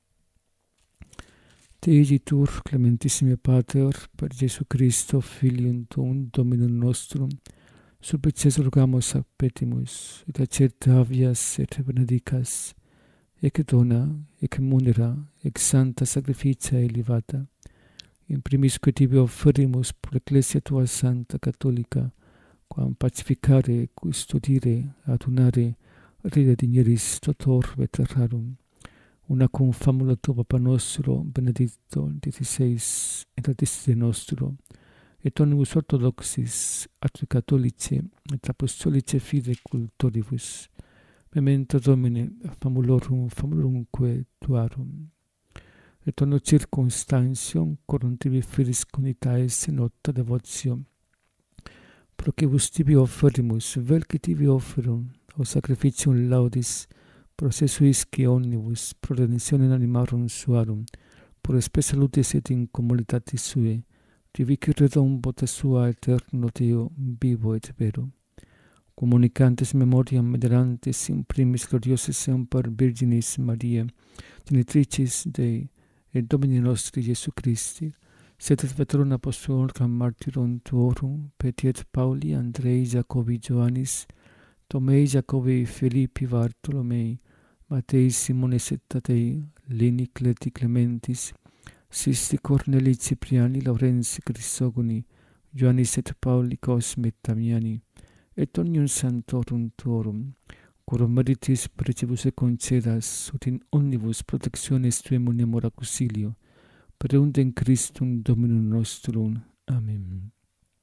A: Te igitur, clementissime Pater, per Jesu Christo, Filium tuum, Dominum nostrum, supplices rogamus ac petimus, et acceptavias et benedicas, ec dona, ec munera, ec santa sacrificia elevata, in primisque tibi offerimus pro ecclesia tua santa catholica, quam pacificare, custodire, adunare, rededineris totor veterarum, una cum famula tua Papa nostro, Benedicto XVI, et altissime nostro, et omnibus orthodoxis, atui catholici, et apostolici fide cultoribus, memento Domine famulorumque tuarum, et omno circumstantium corum tibi fides conitaes in nota devotio, procebus tibi offerimus, vel que tibi offerum, o sacrificium laudis, procesuisque omnibus, pro redentionem animarum suarum, pro spe salutis et in commoditatis sue, divici redum vota sua eterno Deo, vivo et vero. Comunicantes memoriam medrantes in primis gloriosis semper Virginis Maria, genitricis Dei, et Domini nostri Iesu Christi, sed et veterum apostolorum martyrum tuorum, Petiet Pauli, Andrei, Jacobi, Ioannis, Tomei, Jacobi, Filippi, Bartolomei, Matei, Simones et Tadei, Lini, Cleti, Clementis, Sisti, Corneli, Cipriani, Laurensi, Crisogoni, Ioannis et Pauli, Cosme et Damiani, et omnium santorum tuorum, curum meritis precibus et concedas, ut in omnibus protectionis tuum uniamur auxilio, per undem Christum Dominum nostrum. Amen.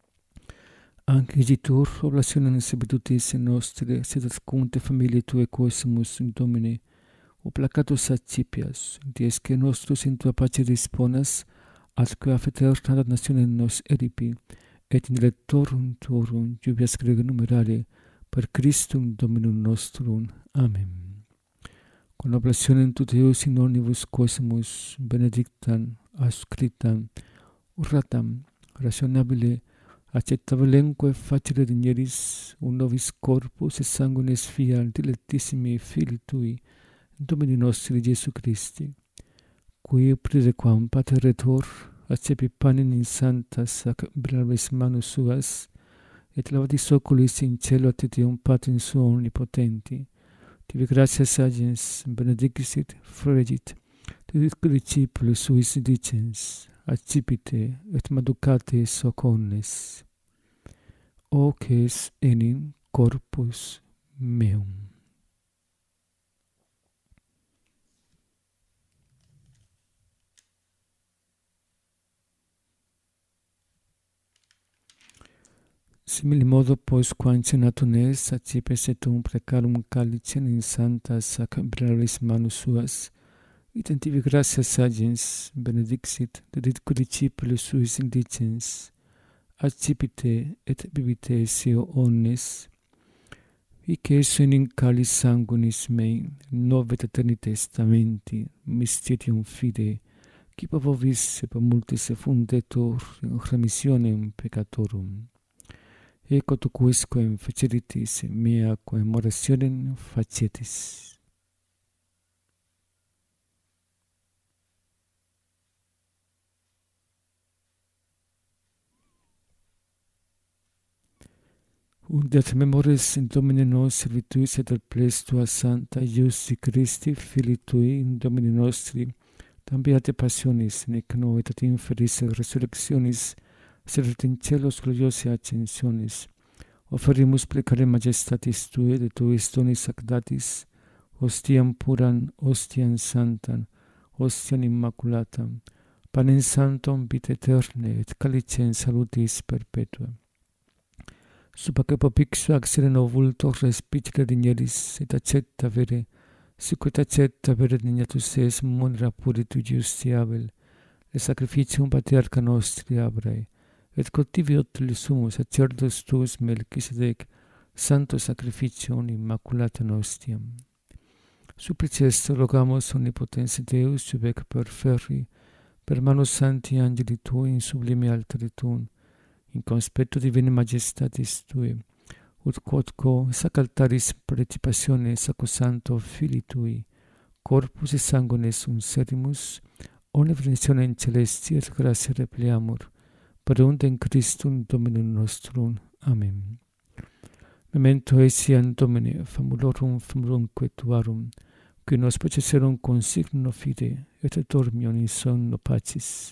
A: Anciditur, oblationem servitutis nostre, sed adcunte familiae Tuae quosimus in Domine, o placatus accipias, dies que nostros in Tua pace disponas, atque afeterna nationem nos eripi, et in electorum Tuorum lluvias grega numerare, per Christum Dominum nostrum. Amen. Con oblationem tuteus in omnibus quosimus benedictam, ascritam, urratam, rationabile, accettabilemque facere digneris un nobis corpus et sanguinis fiat dilectissimi Filii Tui, Domini nostri Iesu Christi, qui prediquam Pater Retor, accepi panem in sanctas sac brevis manus suas, et lavadis oculis in cielo et Deum Patrem suo omnipotenti, tibi gratias agens benedicit, fregit, et discipulus suis dicens, accipite et maducate soc omnes. Hoc es enim corpus meum. Simili modo postquam cenatum est, accipes et un precarum calicem in sanctas sac brevis manus suas, item tibi gratias agens benedixit, deditque discipulos suis dicens, accipite et bibite seo omnes, hic es in calis sanguinis mei, novi et aeterni testamenti, mysterium fide, qui per vobis et per multis effundetur in remissionem peccatorum. Ecco tu quisquam feceritis mea commemorationem facietis. Ut et memoris in Domine nos servituis et ples tua Santa Iusti Christi, Filii Tui, in Domini nostri, tam beate passionis, nec no et ad inferis resurrectionis sedete in celos gloriose ascensiones, oferimus plecare majestatis Tue, de Tuis donis sacratis, hostiam puran, hostiam santam, hostiam immaculatam, panem sanctum vitae aeterne, et calicem salutis perpetua. Subaque popixu accere vultor respicere digneris, et accetta vere, sicut accetta vere dignatus es munera puritu justiavel, et sacrificium patriarcha nostri Abrae, et cultiviot sumus sacerdos tuus Melchisedec, santo sacrificium immaculatam ostiam. Supplices rogamus omnipotens Deus, subec perferri, per manus sancti angeli Tui in sublime altare Tuum, in conspectu divine majestatis Tue, ut quodco sac altaris participazione sacrosancto Filii Tui, corpus et sanguinis unserimus, omne benedictionem celesti et gratia repliamur, per undem Christum Dominum nostrum. Amen. Memento etiam Domine, famulorumque Tuarum, qui nos processerum consigno fide, et dormium in sonno pacis.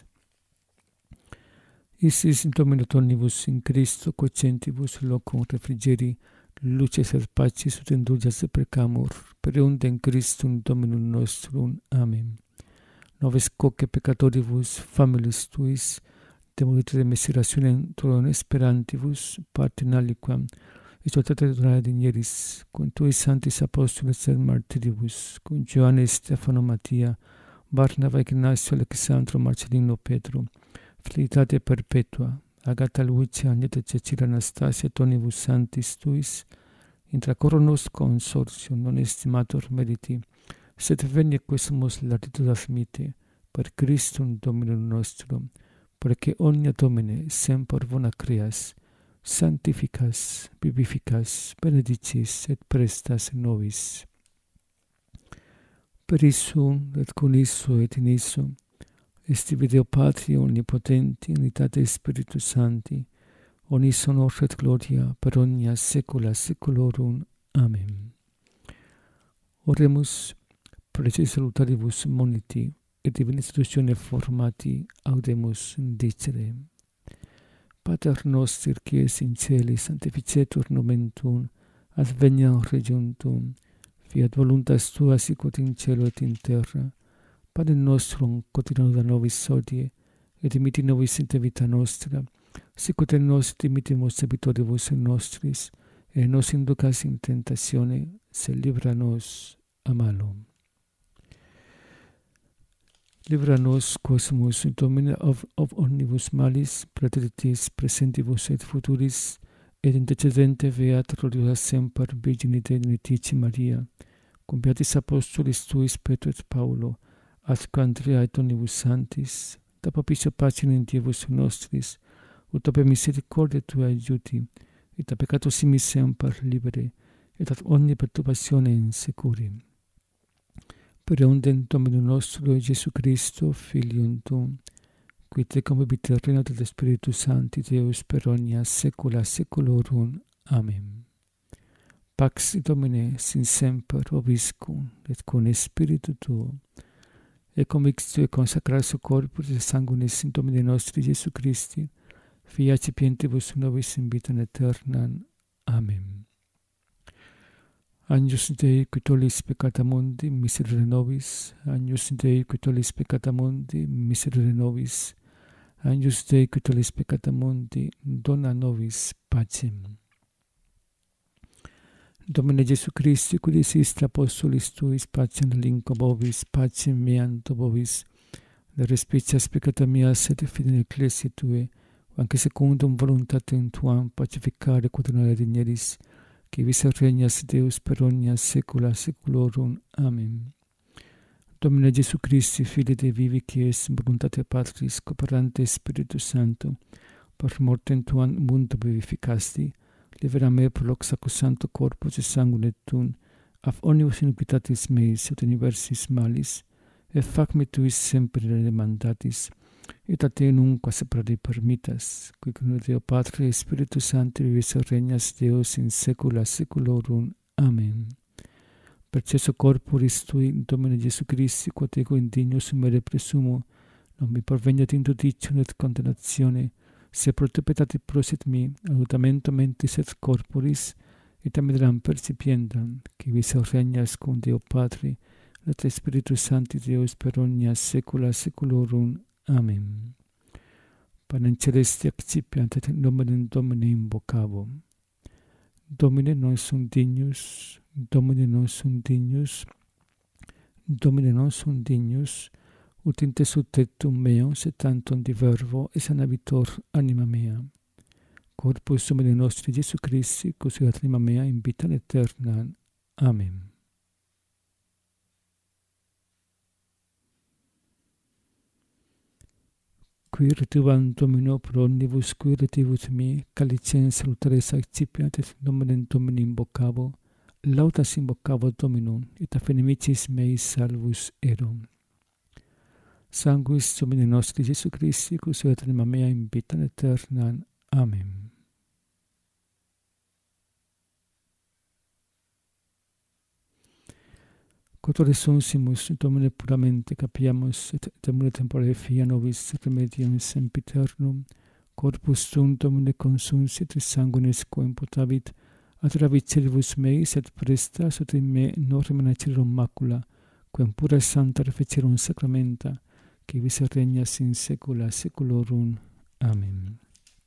A: Isis Domino omnibus in Christo quocentibus locum refrigeri, luces et pacis ut indulgas precamur, per undem Christum Dominum nostrum. Amen. Noves quoque peccatoribus familis Tuis, demolite de miserationem Tuum esperantibus, parte in aliquam, exaltate donare digneris, cum Tui sanctis apostoles et martiribus, cum Ioanne, Stefano, Mattia, Barnaba, Ignatio, Alexandro, Marcellino, Petro, felicitate perpetua, Agata, Lucia, Agneta, Cecilia, Anastasia, tonibus sanctis Tuis, intra coro nos consortium non estimator meriti, sed venie quesumus latitud admite, per Christum Dominum nostrum, perque omnia Domine semper bona creas, sanctificas, vivificas, benedicis et prestas nobis. Per issum et cum issum et in issum, esti Deo Patria omnipotenti, unitate Spiritus Sancti, omnis honor et gloria per omnia saecula saeculorum. Amen. Oremus prece salutaribus moniti, et divina institutione formati audemus dicere. Pater noster, qui es in caeli, sanctificetur nomen Tuum, adveniat regnum Tuum, fiat voluntas Tua sicut in cielo et in terra. Panem nostrum quotidianum da nobis hodie, et dimitti nobis in vita nostra, sicut et nos dimittimus debitoribus nostris, et nos inducas in tentatione, sed libera nos a malo. Libera nos quosumus Domine of omnibus malis, praeteritis presentibus et futuris, et intercedente beat gloriosa semper Virgine Dei Maria, cum beatis apostolis Tuis Petro et Paulo, atque Andrea et omnibus sanctis, da propicio pacem in Dievus nostris, ut per misericordia Tua aiuti, et a peccato simis semper libere, et ad omni perturbationem securi. Per undem Dominum nostro Iesu Christo, Filium Tuum, qui te convivit regno del Spiritus Sancti Deus per omnia saecula saeculorum. Amen. Pax Domine sin semper vobiscum, et cum Spiritu Tuo, et convictio et consacratio corporis et sanguinis in Domine nostri Iesu Christi, fiat sapientibus nobis in vitam aeternam. Amen. Agnus Dei, qui tollis peccata mundi, miserere nobis. Agnus Dei, qui tollis peccata mundi, miserere nobis. Agnus Dei, qui tollis peccata mundi, dona nobis pacem. Domine Iesu Christi, qui diciste apostolis Tuis, pacem relinquo vobis, pacem meam do vobis, le respicias peccata mias et fidei ecclesiae Tue, anche secundum voluntatem Tuam pacificare quodamare digneris, qui vis regnas Deus per omnia saecula saeculorum. Amen. Domine Iesu Christi, Filii Dei vivi, qui es in voluntate Patris, cooperante Spiritus Sancto, per mortem Tuam mundo vivificasti, libera me per loc sacrosancto corpus et sanguine Tuum, af omnibus iniquitatis meis et universis malis, et fac me Tuis semper demandatis, et a Te nunquam separare permittas, qui cum Deo Patre et Spiritus Sancti vivis regnas Deus in saecula saeculorum. Amen. Per cesso corporis Tui, Domine Iesu Christi, quod ego indignus mere presumo, non mi perveniat in judicium et condemnatione, se pro te petati prosit mi, alutamento mentis et corporis, et amidram percipiendam, qui vis regnas cum Deo Patri, et Spiritus Sancti Deus per omnia saecula saeculorum. Amen. Panem celesti accipiant et in nomen Domini invocabo. Domine non sum dignus, Domine non sum dignus, Domine non sum dignus, ut in te subtectum meum se tantum di verbo et sanabitor anima mea. Corpus Domini nostri Iesu Christi, cosiat anima mea in vita aeterna. Amen. Qui retuvam Domino pro omnibus qui retibus mi, calicem salutaris accipiat et nomen Domini invocabo, laudas invocabo Dominum, et a fenemicis meis salvus erum. Sanguis Domini nostri Iesu Christi, cosiat anima mea in vita aeterna. Amen. Quod resunsimus, Domine puramente capiamus, et temore temporale fia nobis remedium sempiternum, corpus tuum Domine consunsit, et sanguinis quo imputavit, ad ravicellibus meis, et presta sut in me non remanecerum macula, quem pura santa refecerum sacramenta, qui vis regnas in saecula saeculorum. Amen.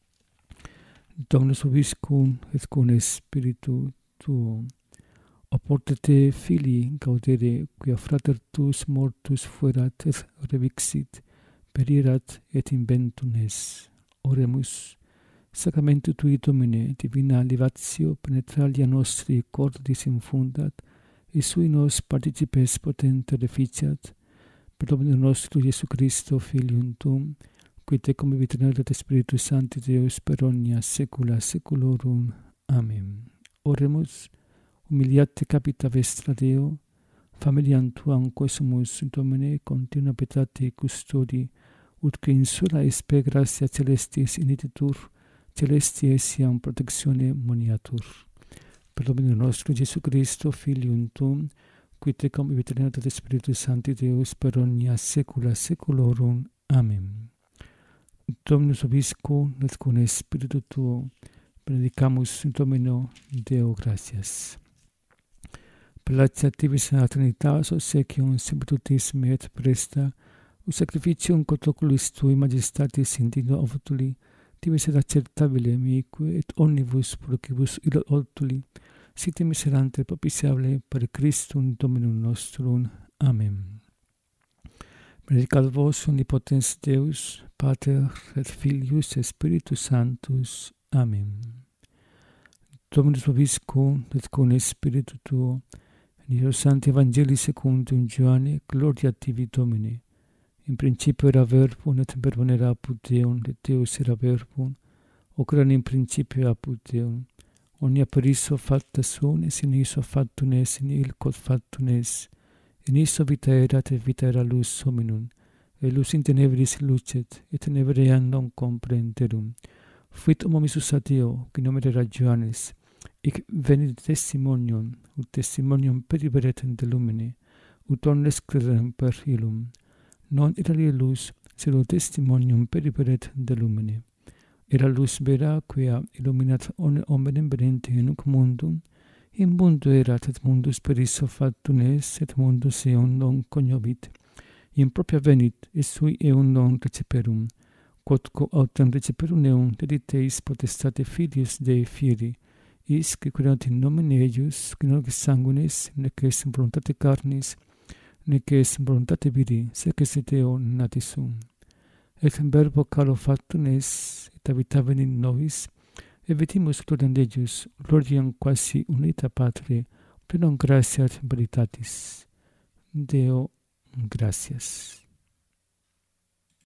A: Dominus vobiscum, et cum spiritu tuo. Oporte te, filii, gaudere, quia frater tuus mortus fuerat et revixit, perirat et inventum es. Oremus. Sacramentu tui, Domine, divina libatio penetralia nostri cordis infundat, et sui nos participes potente reficiat, per Domine nostro Iesu Christo, Filium tuum, qui te convivit et Spiritus Sancti Deus per omnia saecula saeculorum. Amen. Oremus. Humiliate capita vestra Deo, familiam tuam quae sumus, Domine, continua pietate custodi, ut que in sola espe gratia celestis inititur, celesti essiam protectione moniatur. Per Domine nostro Iesu Christo, Filium tuum, qui te convivit et Spiritus Sancti Deus per omnia saecula saeculorum. Amen. Dominus vobiscum, et cum spiritu tuo, benedicamus Domino Deo gratias. Placia tibi sana Trinitas, obsequium simplitutis me et presta, ut sacrificium quod oculis tui majestatis indigno ovtuli, tibi sed acceptabile mique et omnibus procibus illo ortuli, site miserante propitiable per Christum Dominum nostrum. Amen. Benedicat vos omnipotens Deus, Pater et Filius et Spiritus Sanctus. Amen. Dominus vobiscum, et cum spiritu tuo, in Sancti Evangelii secundum Ioanne, gloria tibi, Domine. In principio era verbum, et verbum era apud Deum, et Deus era verbum, hoc erat in principio apud Deum. Omnia per isso facta sunt, et in isso factum est, in illo factum est. In isso vita erat, et vita era lux hominum, et lux in tenebris lucet, et tenebrae non comprenderum. Fuit homo missus a Deo, qui nomen era Johannes, hic venit testimonium, ut testimonium periberet de lumine, ut omnes crederem per illum. Non era lux, sed ut testimonium periberet de lumine. Era lux vera, quia illuminat omnem venente in nunc mundum, in mundo erat, et mundus per isso factum est, et mundus eum non cognovit. In propria venit, et sui eum non receperum, quodque autem receperum eum dediteis potestate Filius Dei fieri, is qui creant in nomine eius, qui non est sanguinis, nec est voluntate carnis, nec est voluntate viri, sec est Deo natis sum. Et verbo calo factum est, et habitavit in nobis, et vedimus gloriam Deius, gloriam quasi unita Patri, plenum gratia et veritatis. Deo gratias.